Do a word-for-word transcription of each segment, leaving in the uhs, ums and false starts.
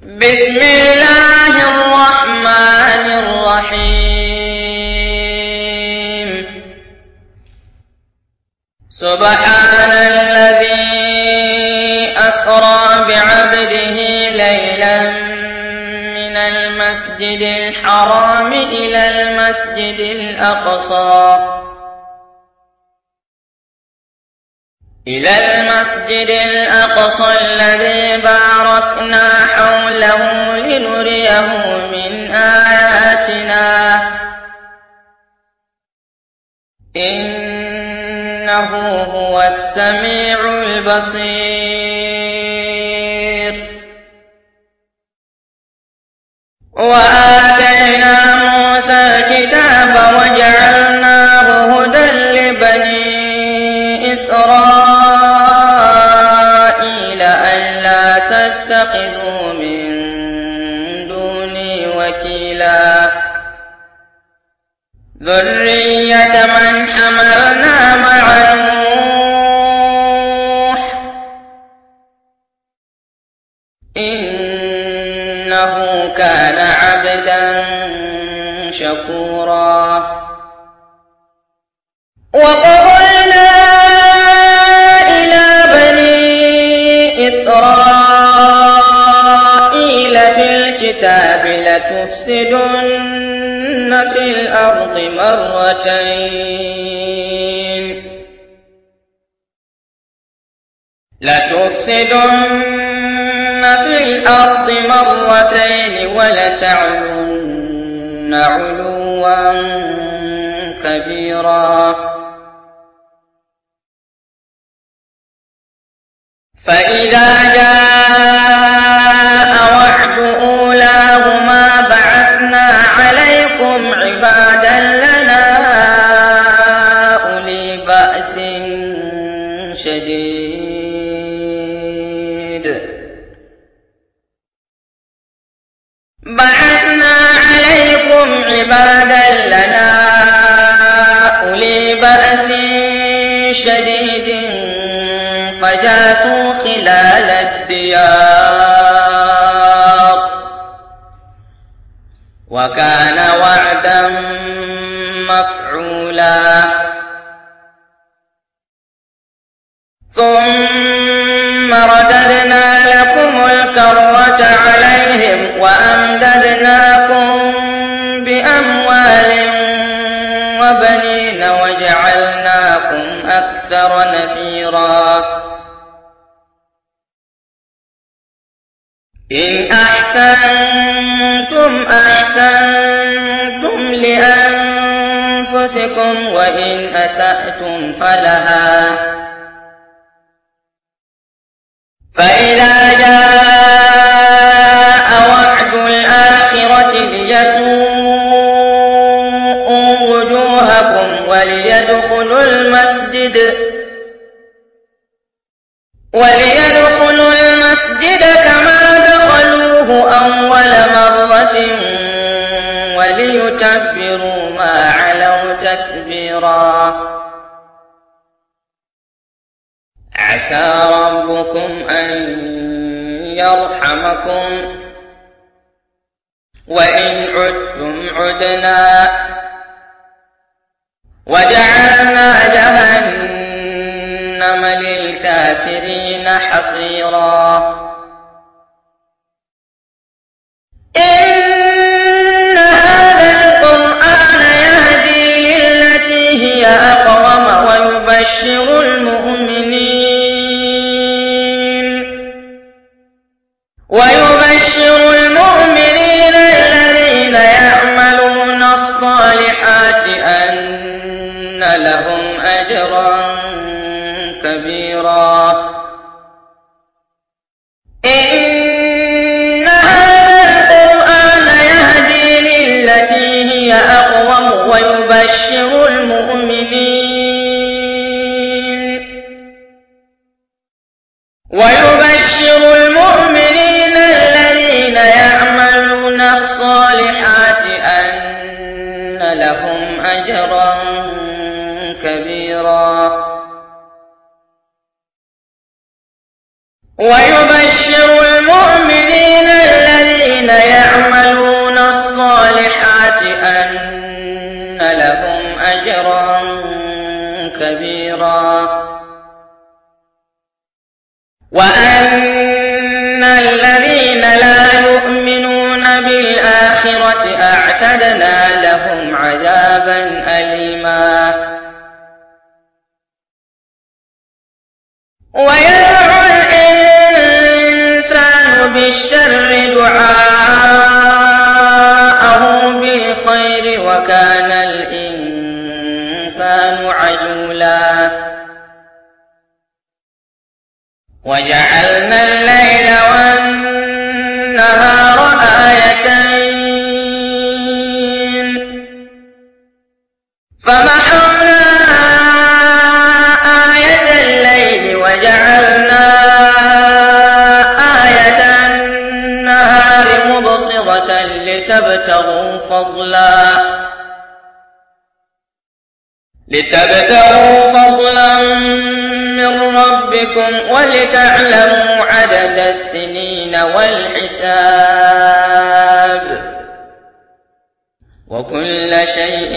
بسم الله الرحمن الرحيم. سبحان الذي أسرى بعبده ليلا من المسجد الحرام إلى المسجد الأقصى إلى المسجد الأقصى الذي باركنا حوله لنريه من آياتنا إنه هو السميع البصير. وآتينا موسى الكتاب وجعلناه هدى لبني إسرائيل ألا تتخذوا من دوني وكيلا ذرية من حملنا مع نوح إنه كان عبدا شكورا. وقضينا إلى بني إسرائيل في الكتاب لتفسدن في الأرض مرتين لتفسدن في الأرض مرتين ولتعلن علوا كبيرا. فإذا جاء وعد أولاهما بعثنا عليكم عبادا لنا أولي بأس شديد بعثنا عليكم عبادا لنا أولي بأس شديد فجاسوا خلال الديار وكان وعدا مفعولا. ثم رددنا لكم الكرة عليهم وأمددناكم بأموال وبنين وجعلناكم أكثر نفيرا. إن أحسنتم أحسنتم لأنفسكم وإن أسأتم فلها. فإذا جاء وعد الآخرة ليسوءوا وجوهكم وليدخلوا المسجد وليدخلوا المسجد كما دخلوه أول مرة وليتبروا ما علوا تتبيرا. عسى ربكم أن يرحمكم وإن عدتم عدنا وجعلنا جهنم للكافرين حصيرا. إن هذا القرآن يهدي للتي هي أقوم ويبشر المؤمنين ويبشر المؤمنين الذين يعملون الصالحات أن لهم أجرا كبيرا. إن هذا القرآن يهدي للتي هي أقوم ويبشر المؤمنين ويبشر المؤمنين الذين يعملون الصالحات أن لهم أجرا كبيرا. ويبشر المؤمنين الذين وأن الذين لا يؤمنون بالآخرة أعتدنا لهم عذابا أليما ويدعو الإنسان بالشر دعاءه بالخير وكان الإنسان عجولا وجعلنا الليل والنهار آيتين فمحونا آية الليل وجعلنا آية النهار مبصرة لتبتغوا فضلا لتبتغوا فضلا من ربكم ولتعلموا عدد السنين والحساب وكل شيء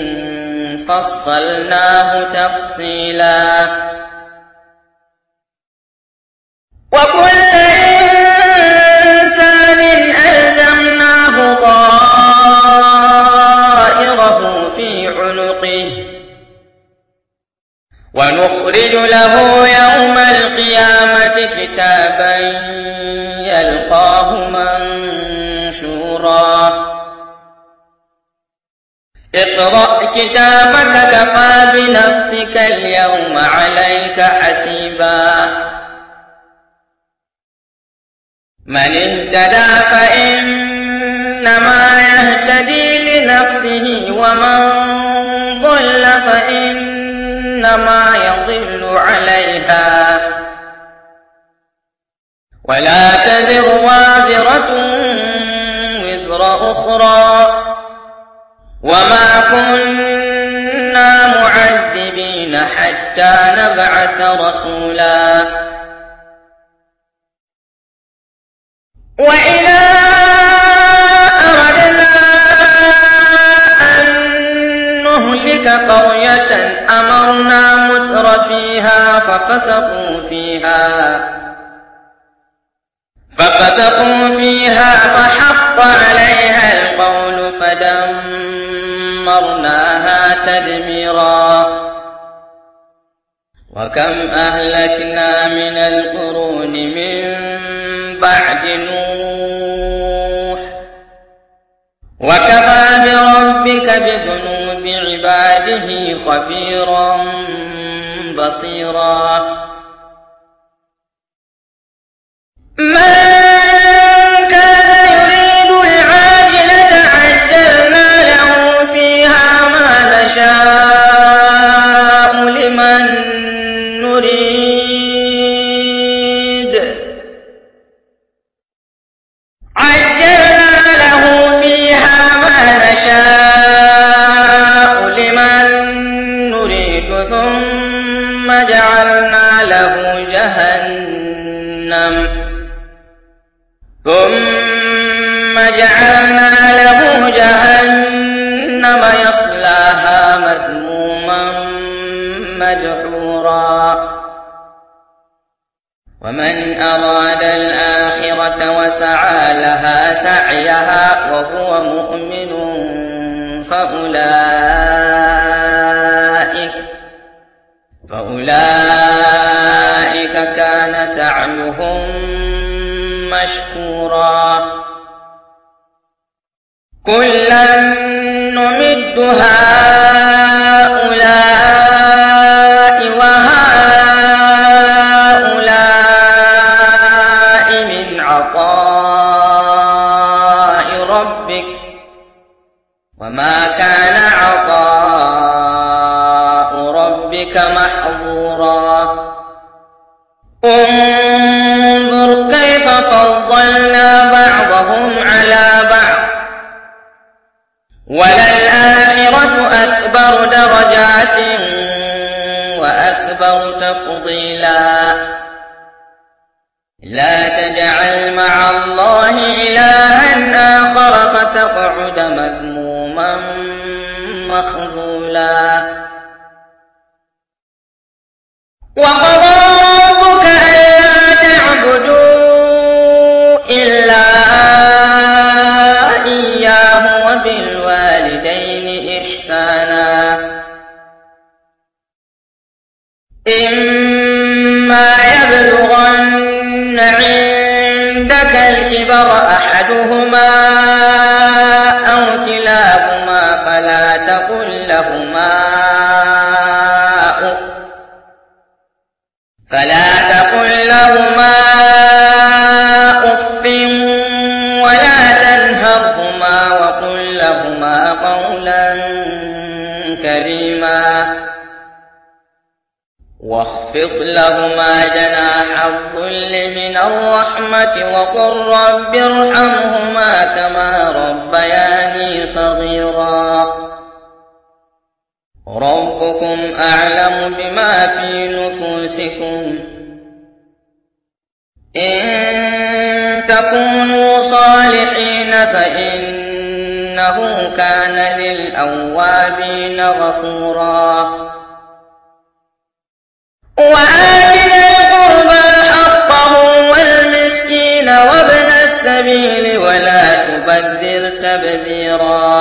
فصلناه تفصيلا وكل إنسان ألزمناه طائره في عنقه ونخرج له يوم القيامة كتابا يلقاه منشورا اقرأ كتابك كفى بنفسك اليوم عليك حسيبا من اهتدى فإنما يهتدي لنفسه ومن ضل فإنما يضل عليها ولا تزر وازرة وزر أخرى وما كنا معذبين حتى نبعث رسولا وإذا أردنا أن نهلك قرية أمرنا متر فيها ففسقوا فيها ففسقوا فيها فحق عليها القول فدمرناها تدميرا وكم أهلكنا من القرون من بعد نوح وكفى بربك بذنوب عباده خبيرا بصيرا من كان يريد العاجلة عجلنا له فيها ما نشاء لمن نريد عجلنا له فيها ما نشاء لمن نريد ثم جعلنا له جهنم ثم جعلنا له جهنم يصلاها مذموما مدحورا ومن أراد الآخرة وسعى لها سعيها وهو مؤمن فأولئك فأولئك كان سعيهم مشكورا كلا نمد هؤلاء وهؤلاء من عطاء ربك وما كان عطاء ربك محظورا انظر كيف فضلنا بعضهم على بعض وللآخرة أكبر درجات وأكبر تفضيلا لا تجعل مع الله إلها آخر فتقعد مذموما مخذولا وقضى ربك ألا إما يبلغن عندك الكبر أحدهما أو كلاهما فلا تقل لهما أف فلا تقل لهما أف ولا تنهرهما وقل لهما قولا كريما واخفض لهما جناح الذل من الرحمة وقل رب ارحمهما كما ربياني صغيرا ربكم أعلم بما في نفوسكم إن تكونوا صالحين فإنه كان للأوابين غفورا وآت ذي القربى حقه والمسكين وابن السبيل ولا تبذر تبذيرا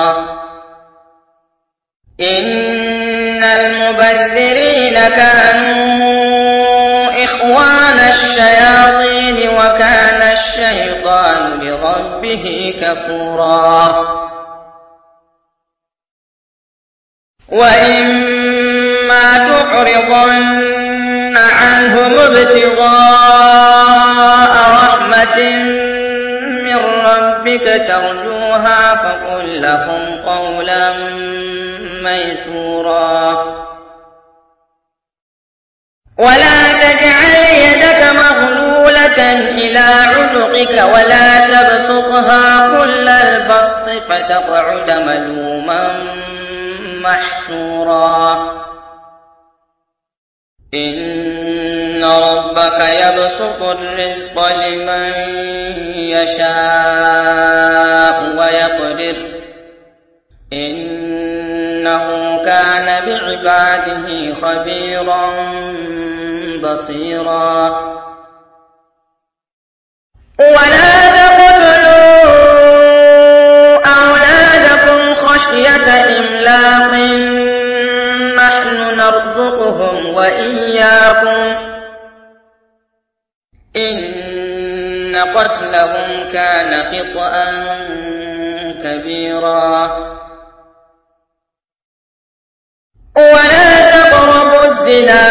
إن المبذرين كانوا إخوان الشياطين وكان الشيطان لربه كفورا وإما تعرضن عنهم ابتغاء رحمة من ربك ترجوها فقل لهم قولا ميسورا ولا تجعل يدك مغلولة إلى عنقك ولا تبسطها كل البسط فتقعد ملوما محسورا إن ربك يبسط الرزق لمن يشاء ويقدر إنه كان بعباده خبيرا بصيرا ولا تقتلوا أولادكم خشية إملاق نحن نرزقهم وإياكم إن قتلهم كان خطأ كبيرا ولا تقربوا الزنا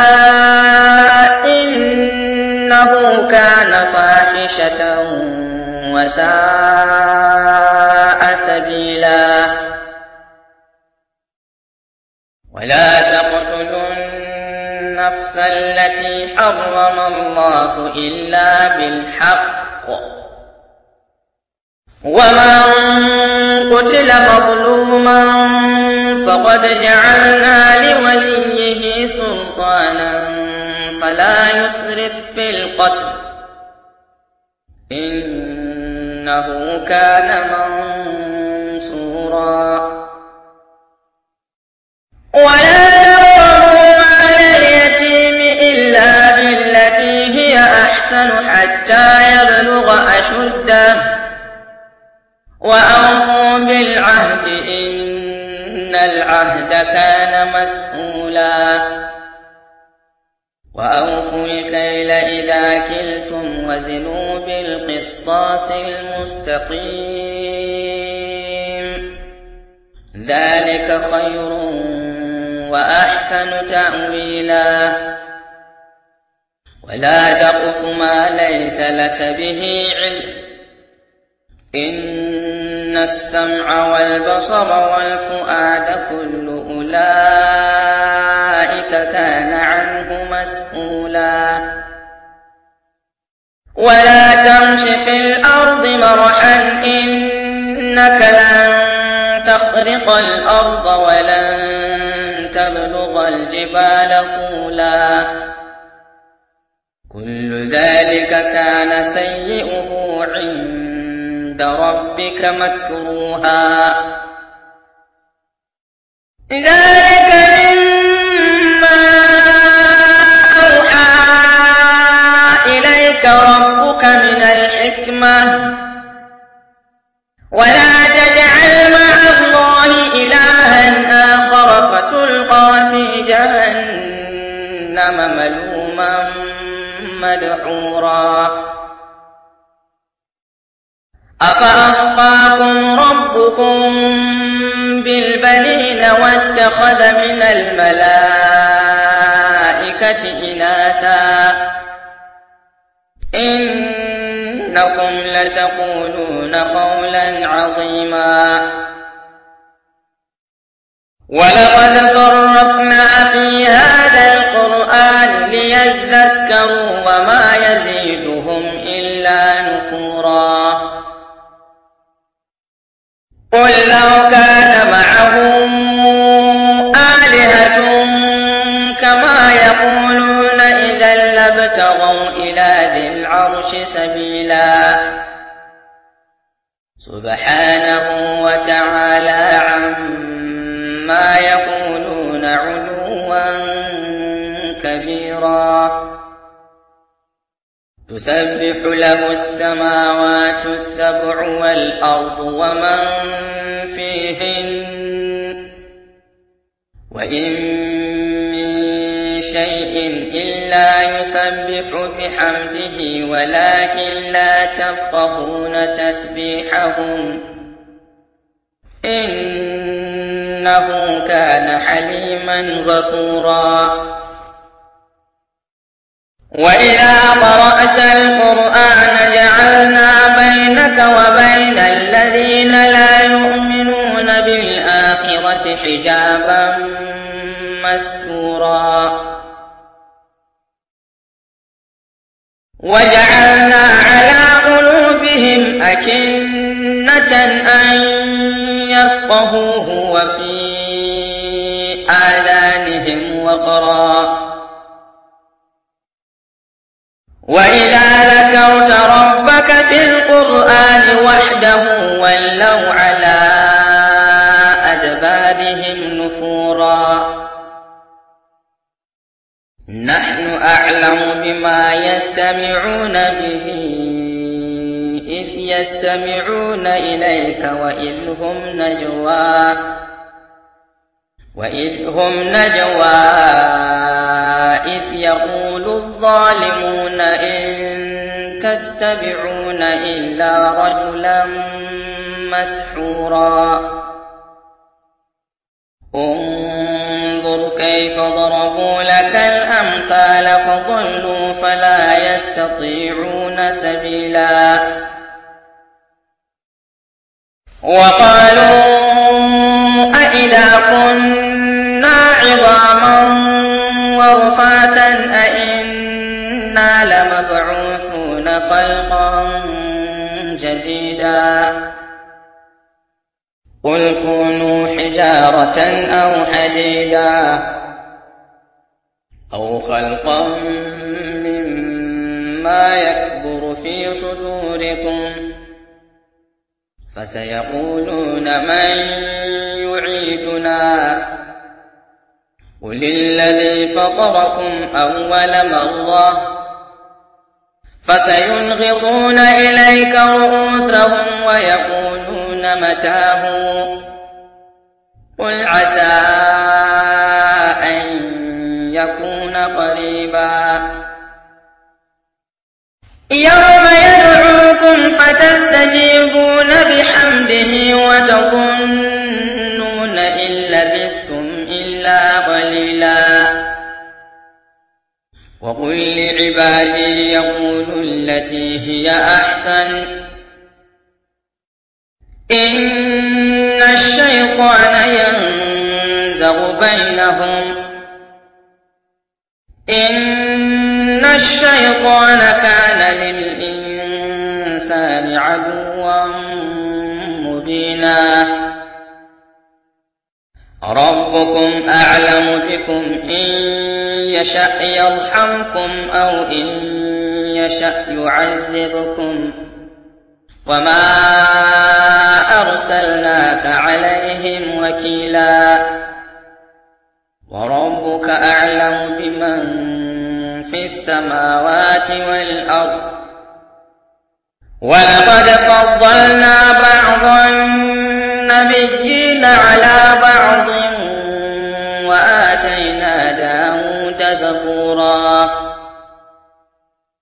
إنه كان فاحشة وساء سبيلا ولا تقتلوا النفس التي حرم الله إلا بالحق ومن قتل مظلوما فقد جعلنا لوليه سلطانا فلا يسرف في القتل إنه كان منصورا ولا تقربوا مال اليتيم إلا بالتي هي أحسن حتى يبلغ أشده وأوفوا بالعهد إن العهد كان مسؤولا وأوفوا الكيل إذا كلتم وزنوا بالقسطاس المستقيم ذلك خير وأحسن تأويلا ولا تقف ما ليس لك به علم إن السمع والبصر والفؤاد كل أولئك كان عنه مسؤولا ولا تمش في الأرض مرحا إنك لن تخرق الأرض ولن تبلغ الجبال طولا كل ذلك كان سيئه عند ربك مكروها ذلك مما أوحى إليك ربك من الحكمة ولا تجعل مع الله إلها آخر فتلقى في جهنم مدحورا أفأصفاكم ربكم بالبنين واتخذ من الملائكة إناثا إنكم لتقولون قولا عظيما ولقد صرفنا في هذا القرآن ليذكروا وما يزيدهم إلا نفورا قل لو كان معه آلهة كما يقولون إذا لابتغوا إلى ذي العرش سبيلا سبحانه وتعالى عما يقولون علوا كبيرا تسبح له السماوات السبع والأرض ومن فيهن وإن من شيء إلا يسبح بحمده ولكن لا تفقهون تسبيحهم إنه كان حليما غفورا وإذا قرأت القرآن جعلنا بينك وبين الذين لا يؤمنون بالآخرة حجابا مستورا وجعلنا على قلوبهم أكنة أن يفقهوه وفي آذانهم وقرا وإذا ذكرت ربك في القرآن وحده ولوا على أدبارهم نفورا نحن أعلم بما يستمعون به إذ يستمعون إليك وإذ هم نجوى وإذ هم نجوى إذ يقول الظالمون إن تتبعون إلا رجلا مسحورا انظر كيف ضربوا لك الأمثال فضلوا فلا يستطيعون سبيلا وقالوا أإذا كنا عظاما ورفاتا أإنا لمبعوثون خلقا جديدا قل كونوا حجارة أو حديدا أو خلقا مما يكبر في صدوركم فسيقولون من يعيدنا قل الذي فطركم أول مرة فسينغضون إليك رؤوسهم ويقولون متاه قل عسى أن يكون قريبا يوم يدعوكم فتستجيبون بحمده وتظنون إن لبثتم إلا قليلا وقل لعبادي يقولوا التي هي أحسن إن الشيطان ينزغ بينهم إن الشيطان كان للإنسان عدوا مبينا ربكم أعلم بكم إن يشأ يرحمكم أو إن يشأ يعذبكم وما أرسلناك عليهم وكيلا وربك أعلم بمن في السماوات والأرض ولقد فضلنا بعض النبيين على بعض وآتينا داود زبورا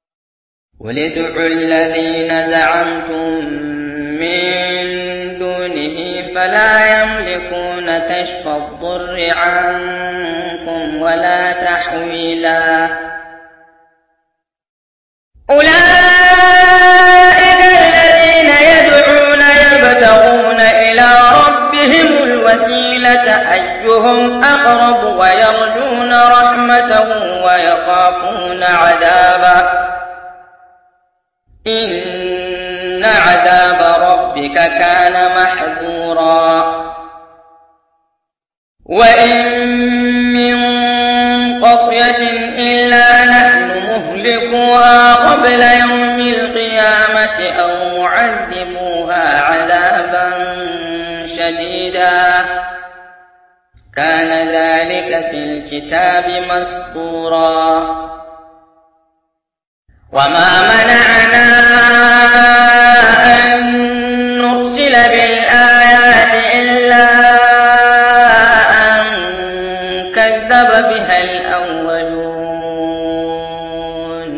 قل ادعوا الذين زعمتم من دونه فلا يملكون كشف الضر عنكم ولا تحويلا أولئك الذين يدعون يبتغون إلى ربهم الوسيلة أيهم أقرب ويرجون رحمته ويخافون عذابه إن عذاب ربك كان محذورا وإن من قرية إلا نحن مهلكوها قبل يوم القيامة أو معذبوها عذابا شديدا كان ذلك في الكتاب مسطورا وما منعنا أن نرسل بالآيات إلا أن كذب بها الأولون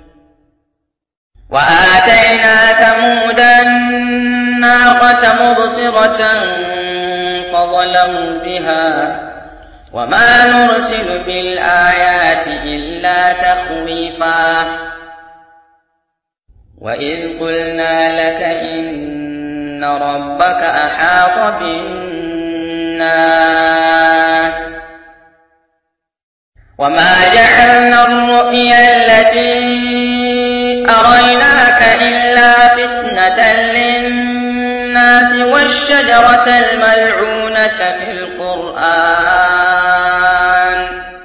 وآتينا ثمود الناقة مبصرة فظلموا بها وما نرسل بالآيات إلا تخويفا وإذ قلنا لك إن ربك أحاط بالناس وما جعلنا الرؤيا التي أريناك إلا فتنة للناس والشجرة الملعونة في القرآن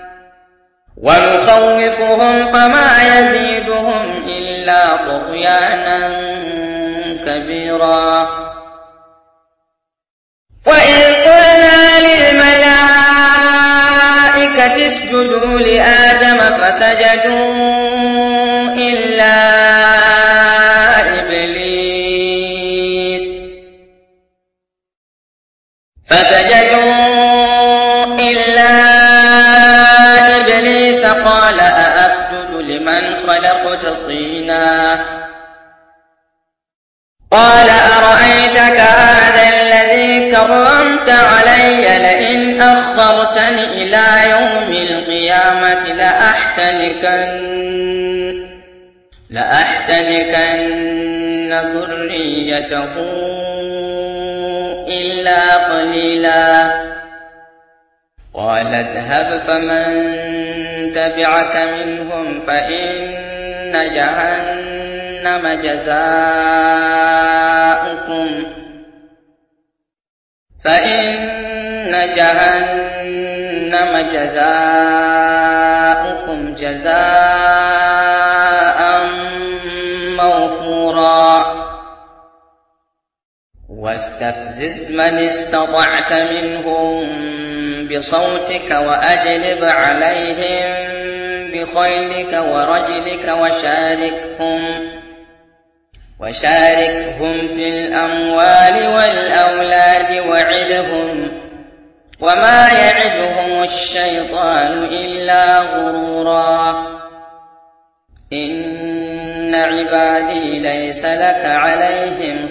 ونخوفهم فما يزيدهم إلا طغيانا كبيرا وإذ قلنا للملائكة اسجدوا لآدم فسجدوا إلا إبليس فسجدوا إلا إبليس قال أأسجد لمن خلقت طينا قال أرأيتك هذا الذي كرمت علي لئن أخرتني إلى يوم القيامة لأحتنكن لأحتنكن ذريته إلا قليلا قال اذهب فمن تبعك منهم فإن جهنم جزاؤكم فإن جهنم جزاؤكم جزاء موفورا واستفزز من استطعت منهم بصوتك وأجلب عليهم بخيلك ورجلك وشاركهم وشاركهم في الأموال والأولاد وعدهم وما يعدهم الشيطان إلا غرورا إن عبادي ليس لك عليهم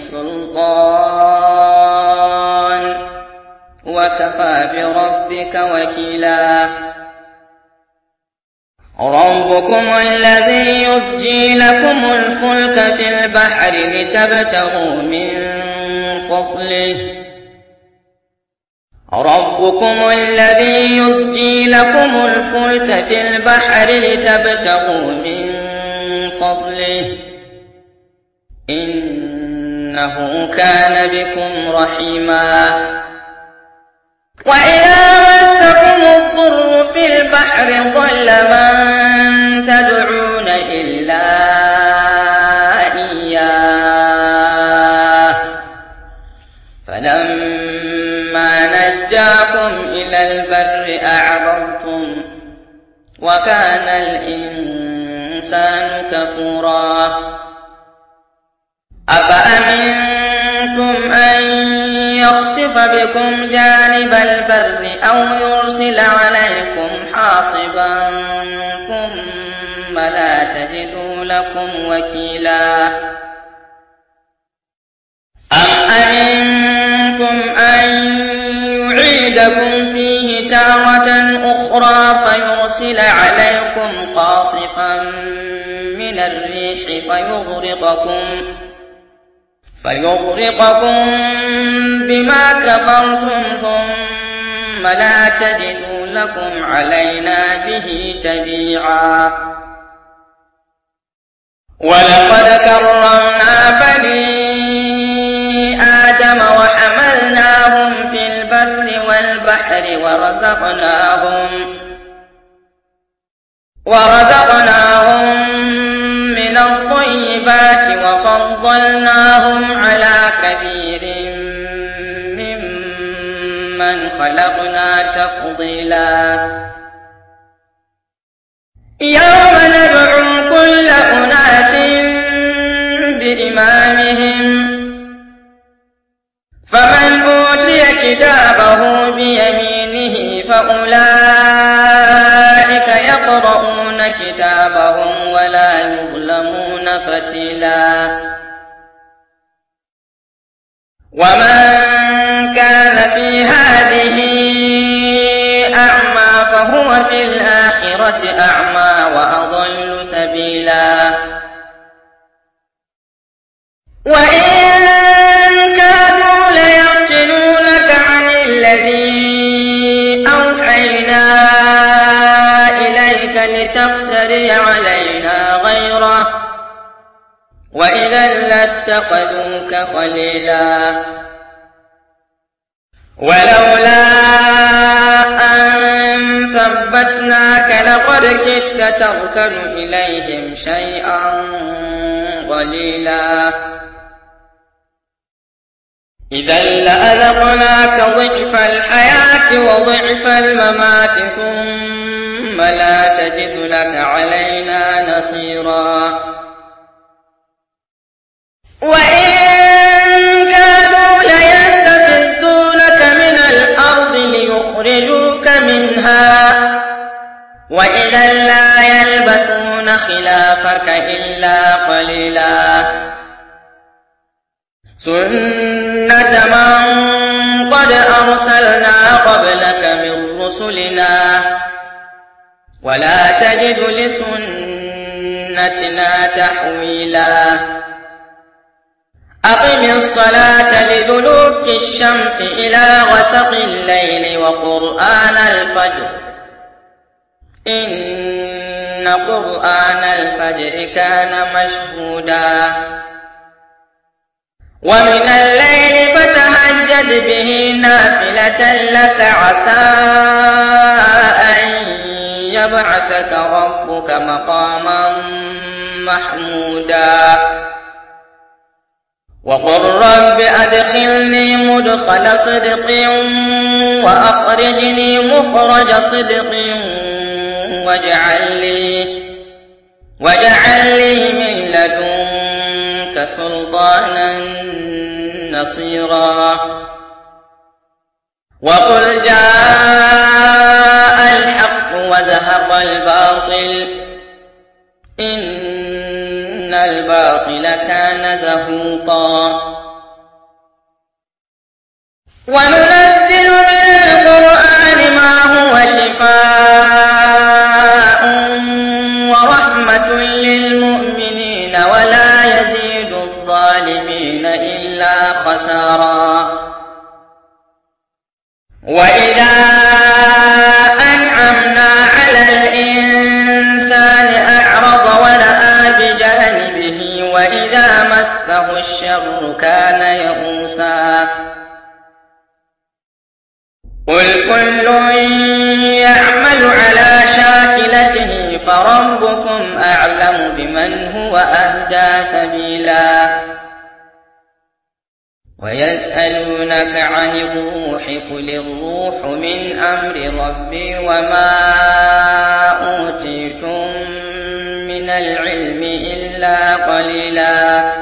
سلطان وكفى بربك وكيلا ربكم الذي يزجي لكم الفلك في البحر لتبتغوا من فضله ربكم الذي يزجي لكم الفلك في البحر لتبتغوا من فضله إنه كان بكم رحيما وإذا مسكم الضر في البحر ضل من تدعون إلا إياه فلما نجاكم إلى البر أعرضتم وكان الإنسان كفورا أفأمنتم أن يخسف بكم جانب البر أو يرسل عليكم حاصبا ثم لا تجدوا لكم وكيلا أم أمنتم أن يعيدكم فيه تارة أخرى فيرسل عليكم قاصفا من الريح فيغرقكم فيغرقكم بما كفرتم ثم لا تجدوا لكم علينا به تبيعا ولقد كرمنا بني آدم وحملناهم في البر والبحر ورزقناهم ورزقناهم من الطيبات وفضلناهم على كثير ممن خلقنا تفضيلا يوم ندعو كل أناس بإمامهم فمن أوتي كتابه بيمينه فأولئك يقرؤون كتابهم ولا يظلمون فتيلا ومن كان في هذه أعمى فهو في الآخرة أعمى وأضل سبيلا وإن كانوا ليفتنونك عن الذي أوحينا إليك لتفتري علينا غيره وإذا لاتخذوك خليلا ولولا أن ثبتناك لقد كدت تركن إليهم شيئا قليلا إذا لأذقناك ضعف الحياة وضعف الممات ثم لا تجد لك علينا نصيرا وإن كانوا ليستفزونك من الأرض ليخرجوك منها وإذا لا يلبثون خلافك إلا قليلا سنة من قد أرسلنا قبلك من رسلنا ولا تجد لسنتنا تحويلا أقم الصلاة لدلوك الشمس إلى غسق الليل وقرآن الفجر إن قرآن الفجر كان مشهودا ومن الليل فتهجد به نافلة لك عسى أن يبعثك ربك مقاما محمودا وقل رب أدخلني مدخل صدق وأخرجني مخرج صدق واجعل لي واجعل لي من لدنك سلطانا نصيرا وقل جاء الحق وزهق الباطل إن الباطل كان زهوقا وننزل من القرآن ما هو شفاء ورحمة للمؤمنين ولا يزيد الظالمين إلا خسارا وإذا أنعمنا على الإنسان أعرض ونأى بجانبه وإذا مسه الشر كان يئوسا قل كل يعمل على شاكلته فربكم أعلم بمن هو أهدى سبيلا ويسألونك عن الروح قل الروح من أمر ربي وما أوتيتم من العلم إلا قليلا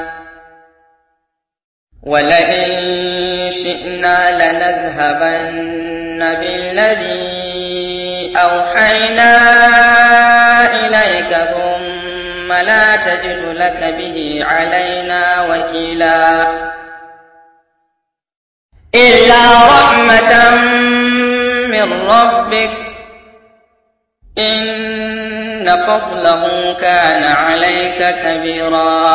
ولئن شئنا لنذهبن بالذي أوحينا إليك ثم ثم لا تجد لك به علينا وكيلا إلا رحمة من ربك إن فضله كان عليك كبيرا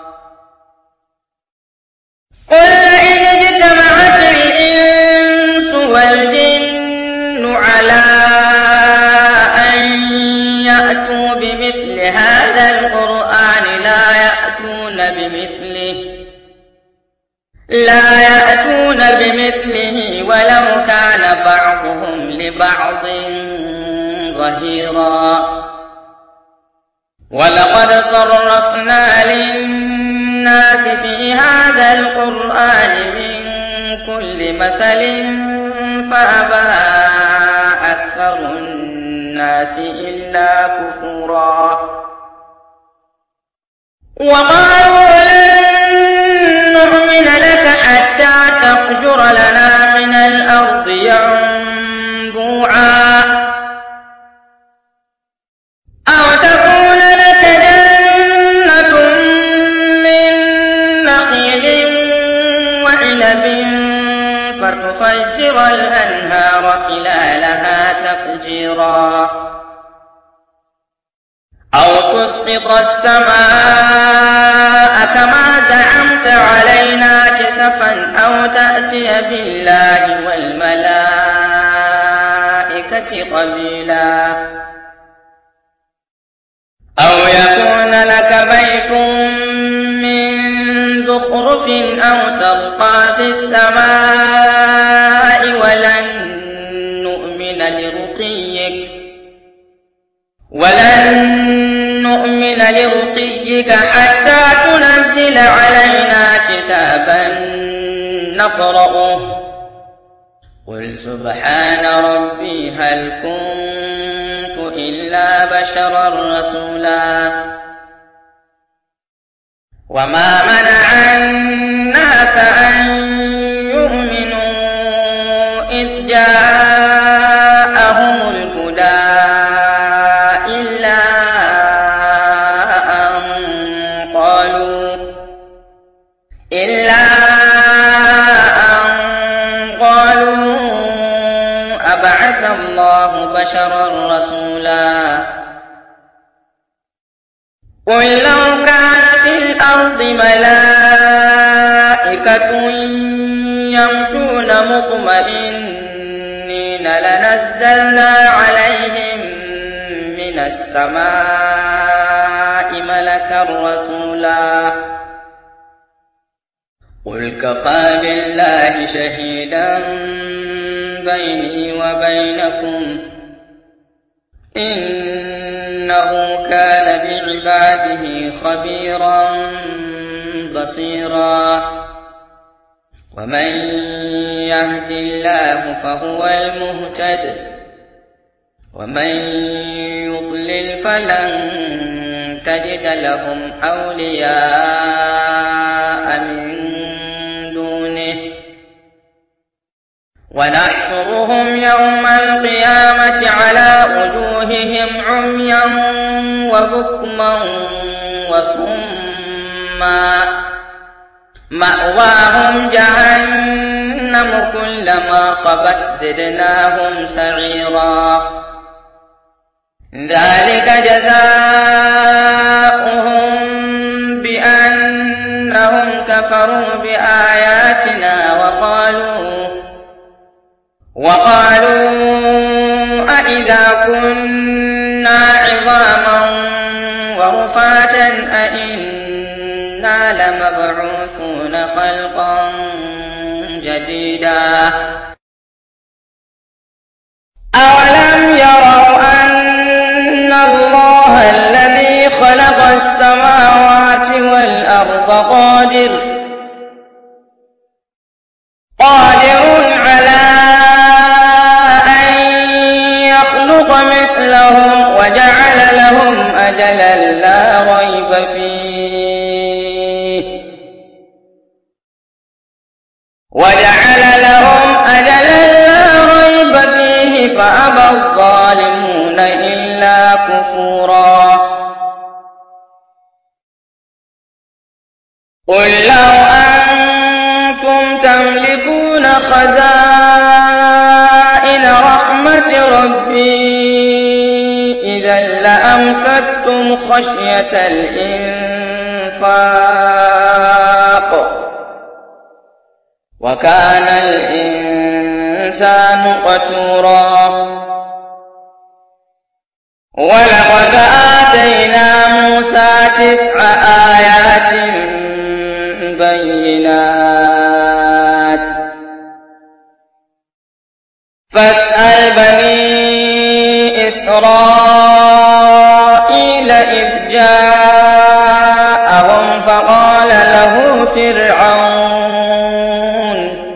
قل إن اجتمعت الإنس والجن على أن يأتوا بمثل هذا القرآن لا يأتون بمثله لا يأتون بمثله ولو كان بعضهم لبعض ظهيرا ولقد صرفنا للناس في هذا القرآن من كل مثل فأبى أكثر الناس إلا كفورا وقالوا لن نؤمن لك حتى تفجر لنا من الأرض ينبوعا أو تكون لك جنة من نخيل وعنب فتفجر الأنهار خلالها تفجيرا أو تسقط السماء كما زعمت علينا كسفا أو تأتي بالله والملائكة قبيلا أو يكون لك بيت من زخرف أو ترقى في السماء ولن نؤمن لرقيك ولن نؤمن لرقيك حتى تنزل علينا كتابا نقرأه قل سبحان ربي هل كنت إلا بشرا رسولا وما منع الناس أن يؤمنوا إذ جاءهم الهدى إلا أن قالوا إلا أن قالوا أبعث الله بشرا رسولا قل لو كان في الأرض ملائكة يمشون مطمئنين لنزلنا عليهم من السماء ملكا رسولا قل كفى بالله شهيدا بيني وبينكم إنه كان بعباده خبيرا بصيرا ومن يهد الله فهو المهتد ومن يضلل فلن تجد لهم أولياء من دونه ونحشرهم يوم القيامة على وجوههم عميا وبكما وصما مأواهم جهنم كلما خبت زدناهم سعيرا ذلك جزاؤهم بأنهم كفروا بآياتنا وقالوا وقالوا أإذا كنا عظاما ورفاتا أإنا لمبعوثون خلقا جديدا أولم يروا أن الله الذي خلق السماوات والأرض قادر قادر على أن يخلق مثلهم وجعل لهم أجلا لا ريب فيه وجعل لهم أجلا لا ريب فيه فأبى الظالمون إلا كفورا قل لو أنتم تملكون خزائن رحمة ربي إذا لأمسكتم خشية الإنفاق وكان الإنسان قتورا ولقد آتينا موسى تسع آيات بينات فاسأل بني إسرائيل إذ جاءهم فقال له فرعون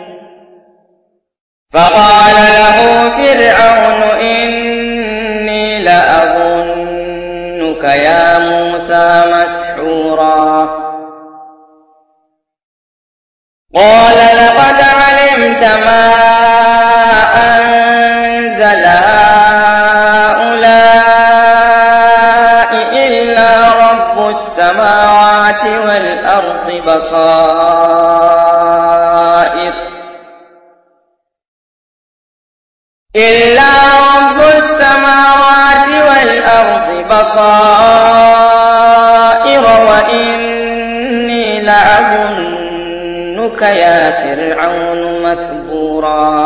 فقال له فرعون إني لأظنك يا موسى مسحورا قال لقد علمت ما أنزل هؤلاء إلا رب السماوات والأرض بصائر إلا رب السماوات والأرض بصائر وإني لأظنك يا فرعون مثبورا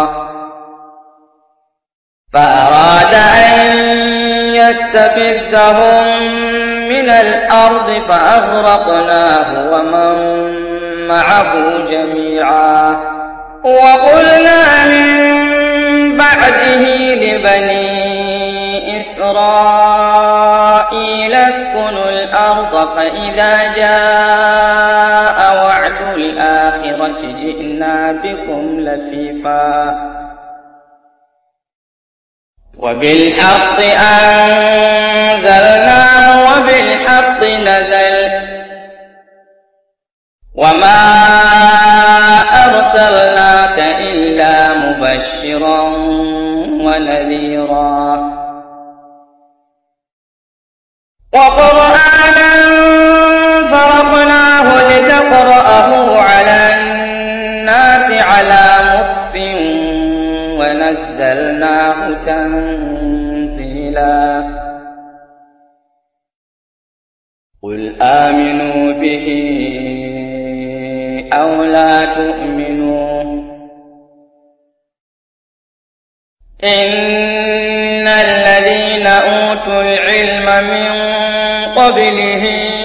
فأراد أن يستفزهم من الأرض فأغرقناه ومن معه جميعا وقلنا من بعده لبني إسرائيل اسكنوا الأرض فإذا جاء وعد الآخرة جئنا بكم لفيفا وبالحق أنزلناه وبالحق نزل وما أرسلناك إلا مبشرا ونذيرا وقرآنا فرقناه لتقرأه على الناس على مكث ونزلناه تنزيلا قل آمنوا به أو لا تؤمنوا إن الذين أوتوا العلم من قبله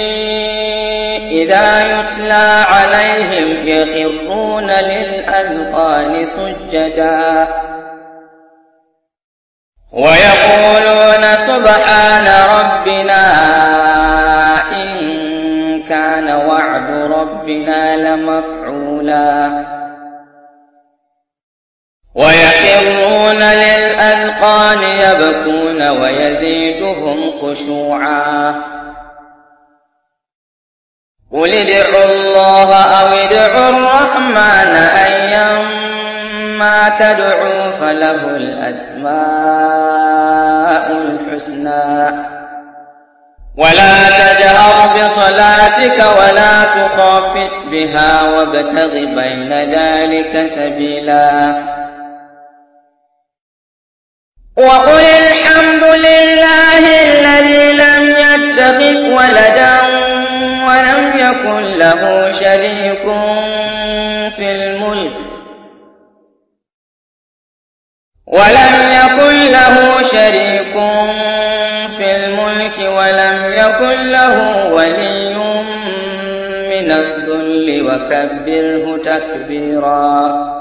إذا يتلى عليهم يخرون للأذقان سجدا ويقولون سبحان ربنا إن كان وعد ربنا لمفعولا ويخرون للأذقان يبكون ويزيدهم خشوعا قل ادعوا الله أو ادعوا الرحمن أيما تدعوا فله الأسماء الحسنى ولا تجهر بصلاتك ولا تخافت بها وابتغ بين ذلك سبيلا وقل الحمد لله الذي لم يتخذ ولدا ولم يكن له شريك في الملك ولم يكن له شريك في الملك ولم يكن له ولي من الذل وكبره تكبيرا